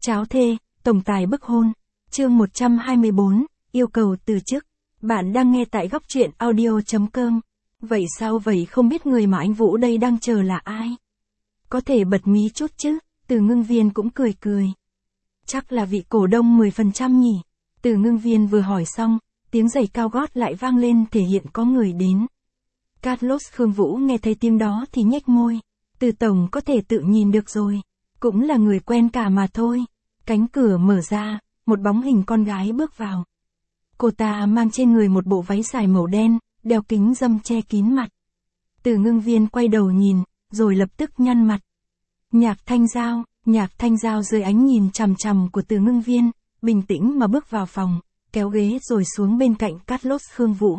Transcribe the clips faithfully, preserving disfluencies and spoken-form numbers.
Cháo thê, tổng tài bức hôn. Chương một trăm hai mươi bốn, yêu cầu từ chức. Bạn đang nghe tại góc truyện audio chấm com. Vậy sao vậy, không biết người mà anh Vũ đây đang chờ là ai? Có thể bật mí chút chứ, Từ Ngưng Viên cũng cười cười. Chắc là vị cổ đông mười phần trăm nhỉ? Từ Ngưng Viên vừa hỏi xong, tiếng giày cao gót lại vang lên thể hiện có người đến. Carlos Khương Vũ nghe thấy tiếng đó thì nhếch môi. Từ tổng có thể tự nhìn được rồi. Cũng là người quen cả mà thôi. Cánh cửa mở ra, một bóng hình con gái bước vào. Cô ta mang trên người một bộ váy dài màu đen, đeo kính râm che kín mặt. Từ Ngưng Viên quay đầu nhìn, rồi lập tức nhăn mặt. Nhạc Thanh Giao, Nhạc Thanh Giao dưới ánh nhìn chằm chằm của Từ Ngưng Viên, bình tĩnh mà bước vào phòng, kéo ghế rồi xuống bên cạnh Carlos Khương Vũ.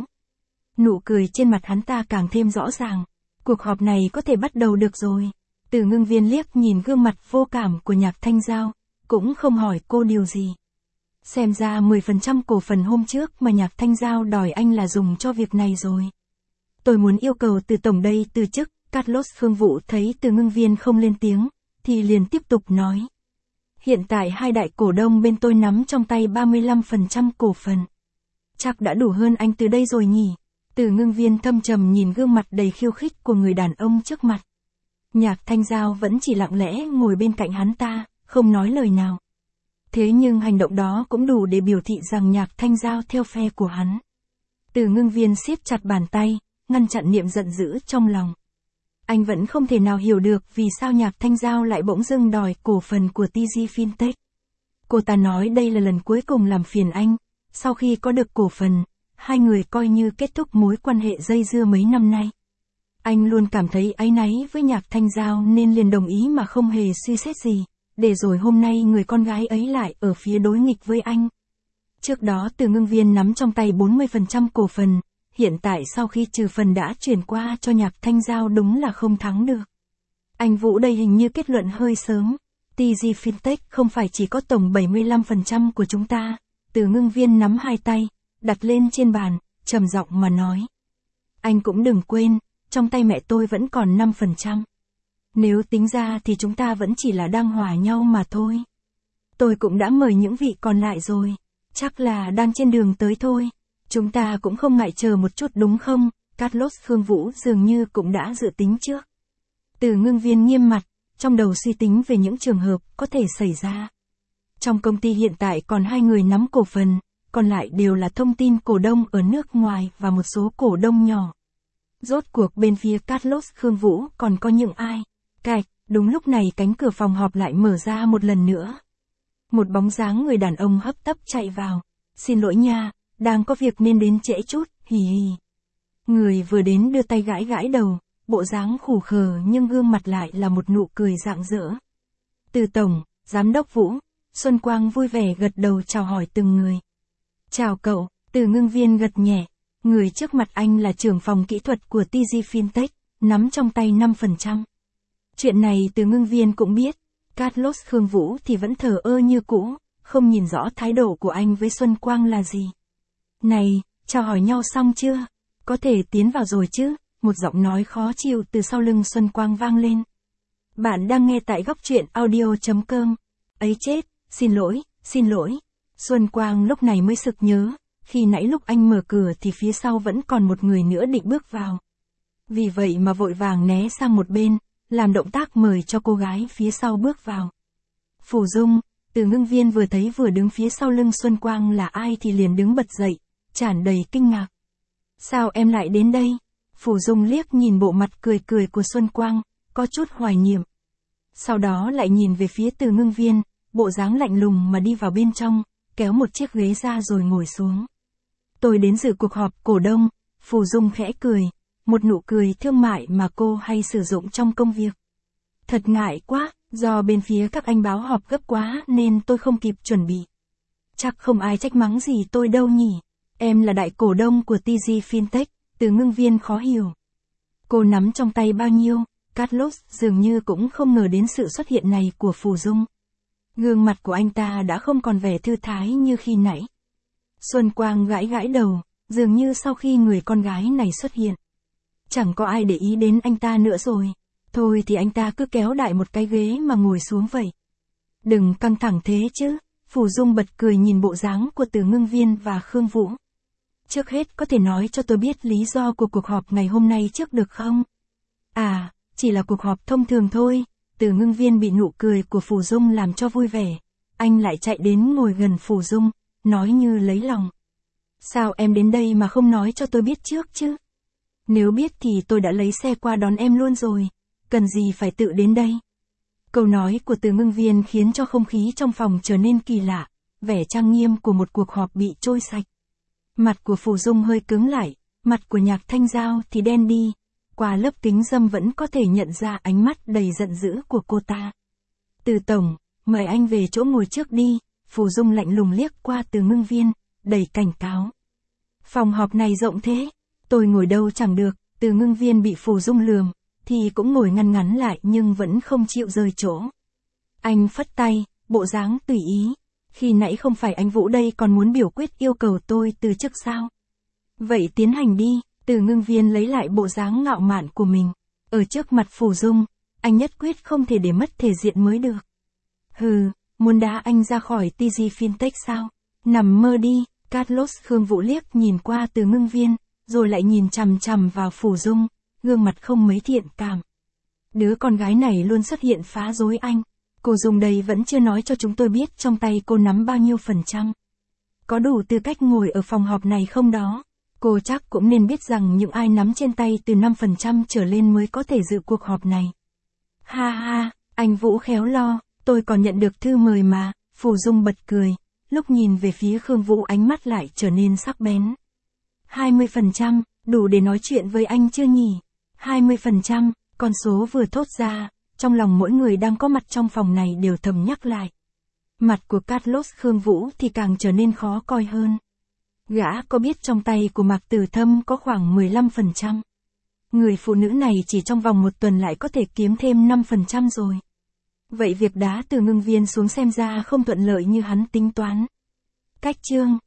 Nụ cười trên mặt hắn ta càng thêm rõ ràng. Cuộc họp này có thể bắt đầu được rồi. Từ Ngưng Viên liếc nhìn gương mặt vô cảm của Nhạc Thanh Giao, cũng không hỏi cô điều gì. Xem ra mười phần trăm cổ phần hôm trước mà Nhạc Thanh Giao đòi anh là dùng cho việc này rồi. Tôi muốn yêu cầu Từ tổng đây từ chức. Carlos Khương Vũ thấy Từ Ngưng Viên không lên tiếng, thì liền tiếp tục nói. Hiện tại hai đại cổ đông bên tôi nắm trong tay ba mươi lăm phần trăm cổ phần. Chắc đã đủ hơn anh từ đây rồi nhỉ? Từ Ngưng Viên thâm trầm nhìn gương mặt đầy khiêu khích của người đàn ông trước mặt. Nhạc Thanh Giao vẫn chỉ lặng lẽ ngồi bên cạnh hắn ta, không nói lời nào. Thế nhưng hành động đó cũng đủ để biểu thị rằng Nhạc Thanh Giao theo phe của hắn. Từ Ngưng Viên siết chặt bàn tay, ngăn chặn niệm giận dữ trong lòng. Anh vẫn không thể nào hiểu được vì sao Nhạc Thanh Giao lại bỗng dưng đòi cổ phần của tê giê Fintech. Cô ta nói đây là lần cuối cùng làm phiền anh, sau khi có được cổ phần, hai người coi như kết thúc mối quan hệ dây dưa mấy năm nay. Anh luôn cảm thấy áy náy với Nhạc Thanh Giao nên liền đồng ý mà không hề suy xét gì, để rồi hôm nay người con gái ấy lại ở phía đối nghịch với anh. Trước đó Từ Ngưng Viên nắm trong tay bốn mươi phần trăm cổ phần, hiện tại sau khi trừ phần đã chuyển qua cho Nhạc Thanh Giao đúng là không thắng được. Anh Vũ đây hình như kết luận hơi sớm, tê giê Fintech không phải chỉ có tổng bảy mươi lăm phần trăm của chúng ta. Từ Ngưng Viên nắm hai tay, đặt lên trên bàn, trầm giọng mà nói. Anh cũng đừng quên, trong tay mẹ tôi vẫn còn năm phần trăm. Nếu tính ra thì chúng ta vẫn chỉ là đang hòa nhau mà thôi. Tôi cũng đã mời những vị còn lại rồi, chắc là đang trên đường tới thôi. Chúng ta cũng không ngại chờ một chút đúng không? Carlos Khương Vũ dường như cũng đã dự tính trước. Từ Ngưng Viên nghiêm mặt, trong đầu suy tính về những trường hợp có thể xảy ra. Trong công ty hiện tại còn hai người nắm cổ phần, còn lại đều là thông tin cổ đông ở nước ngoài và một số cổ đông nhỏ. Rốt cuộc bên phía Carlos Khương Vũ còn có những ai? Cạch, đúng lúc này cánh cửa phòng họp lại mở ra một lần nữa. Một bóng dáng người đàn ông hấp tấp chạy vào. Xin lỗi nha, đang có việc nên đến trễ chút, hì hì. Người vừa đến đưa tay gãi gãi đầu, bộ dáng khủ khờ nhưng gương mặt lại là một nụ cười rạng rỡ. Từ tổng, giám đốc Vũ, Xuân Quang vui vẻ gật đầu chào hỏi từng người. Chào cậu, Từ Ngưng Viên gật nhẹ. Người trước mặt anh là trưởng phòng kỹ thuật của tê giê Fintech, nắm trong tay năm phần trăm. Chuyện này Từ Ngưng Viên cũng biết. Carlos Khương Vũ thì vẫn thờ ơ như cũ, không nhìn rõ thái độ của anh với Xuân Quang là gì. Này, chào hỏi nhau xong chưa? Có thể tiến vào rồi chứ? Một giọng nói khó chịu từ sau lưng Xuân Quang vang lên. Bạn đang nghe tại góc truyện audio chấm com. Ấy chết, xin lỗi, xin lỗi. Xuân Quang lúc này mới sực nhớ, khi nãy lúc anh mở cửa thì phía sau vẫn còn một người nữa định bước vào. Vì vậy mà vội vàng né sang một bên, làm động tác mời cho cô gái phía sau bước vào. Phủ Dung, Từ Ngưng Viên vừa thấy vừa đứng phía sau lưng Xuân Quang là ai thì liền đứng bật dậy, tràn đầy kinh ngạc. Sao em lại đến đây? Phủ Dung liếc nhìn bộ mặt cười cười của Xuân Quang, có chút hoài niệm. Sau đó lại nhìn về phía Từ Ngưng Viên, bộ dáng lạnh lùng mà đi vào bên trong, kéo một chiếc ghế ra rồi ngồi xuống. Tôi đến dự cuộc họp cổ đông. Phủ Dung khẽ cười, một nụ cười thương mại mà cô hay sử dụng trong công việc. Thật ngại quá, do bên phía các anh báo họp gấp quá nên tôi không kịp chuẩn bị. Chắc không ai trách mắng gì tôi đâu nhỉ. Em là đại cổ đông của tê giê Fintech. Từ Ngưng Viên khó hiểu. Cô nắm trong tay bao nhiêu? Carlos dường như cũng không ngờ đến sự xuất hiện này của Phủ Dung. Gương mặt của anh ta đã không còn vẻ thư thái như khi nãy. Xuân Quang gãi gãi đầu, dường như sau khi người con gái này xuất hiện, chẳng có ai để ý đến anh ta nữa rồi. Thôi thì anh ta cứ kéo đại một cái ghế mà ngồi xuống vậy. Đừng căng thẳng thế chứ. Phù Dung bật cười nhìn bộ dáng của Từ Ngưng Viên và Khương Vũ. Trước hết có thể nói cho tôi biết lý do của cuộc họp ngày hôm nay trước được không? À, chỉ là cuộc họp thông thường thôi. Từ Ngưng Viên bị nụ cười của Phù Dung làm cho vui vẻ. Anh lại chạy đến ngồi gần Phù Dung, nói như lấy lòng. Sao em đến đây mà không nói cho tôi biết trước chứ? Nếu biết thì tôi đã lấy xe qua đón em luôn rồi. Cần gì phải tự đến đây? Câu nói của Từ Ngưng Viên khiến cho không khí trong phòng trở nên kỳ lạ. Vẻ trang nghiêm của một cuộc họp bị trôi sạch. Mặt của Phù Dung hơi cứng lại, mặt của Nhạc Thanh Giao thì đen đi. Qua lớp kính râm vẫn có thể nhận ra ánh mắt đầy giận dữ của cô ta. Từ tổng, mời anh về chỗ ngồi trước đi. Phù Dung lạnh lùng liếc qua Từ Ngưng Viên, đầy cảnh cáo. Phòng họp này rộng thế, tôi ngồi đâu chẳng được. Từ Ngưng Viên bị Phù Dung lườm, thì cũng ngồi ngăn ngắn lại nhưng vẫn không chịu rời chỗ. Anh phất tay, bộ dáng tùy ý. Khi nãy không phải anh Vũ đây còn muốn biểu quyết yêu cầu tôi từ chức sao? Vậy tiến hành đi. Từ Ngưng Viên lấy lại bộ dáng ngạo mạn của mình. Ở trước mặt Phù Dung, anh nhất quyết không thể để mất thể diện mới được. Hừ, muốn đá anh ra khỏi tê giê Fintech sao? Nằm mơ đi. Carlos Khương Vũ liếc nhìn qua Từ Ngưng Viên, rồi lại nhìn chằm chằm vào Phù Dung, gương mặt không mấy thiện cảm. Đứa con gái này luôn xuất hiện phá rối anh. Cô Dung đây vẫn chưa nói cho chúng tôi biết trong tay cô nắm bao nhiêu phần trăm. Có đủ tư cách ngồi ở phòng họp này không đó? Cô chắc cũng nên biết rằng những ai nắm trên tay từ năm phần trăm trở lên mới có thể dự cuộc họp này. Ha ha, anh Vũ khéo lo, tôi còn nhận được thư mời mà. Phù Dung bật cười, lúc nhìn về phía Khương Vũ ánh mắt lại trở nên sắc bén. hai mươi phần trăm, đủ để nói chuyện với anh chưa nhỉ? hai mươi phần trăm, con số vừa thốt ra, trong lòng mỗi người đang có mặt trong phòng này đều thầm nhắc lại. Mặt của Carlos Khương Vũ thì càng trở nên khó coi hơn. Gã có biết trong tay của Mạc Tử Thâm có khoảng mười lăm phần trăm. Người phụ nữ này chỉ trong vòng một tuần lại có thể kiếm thêm năm phần trăm rồi. Vậy việc đá Từ Ngưng Viên xuống xem ra không thuận lợi như hắn tính toán. Cách chương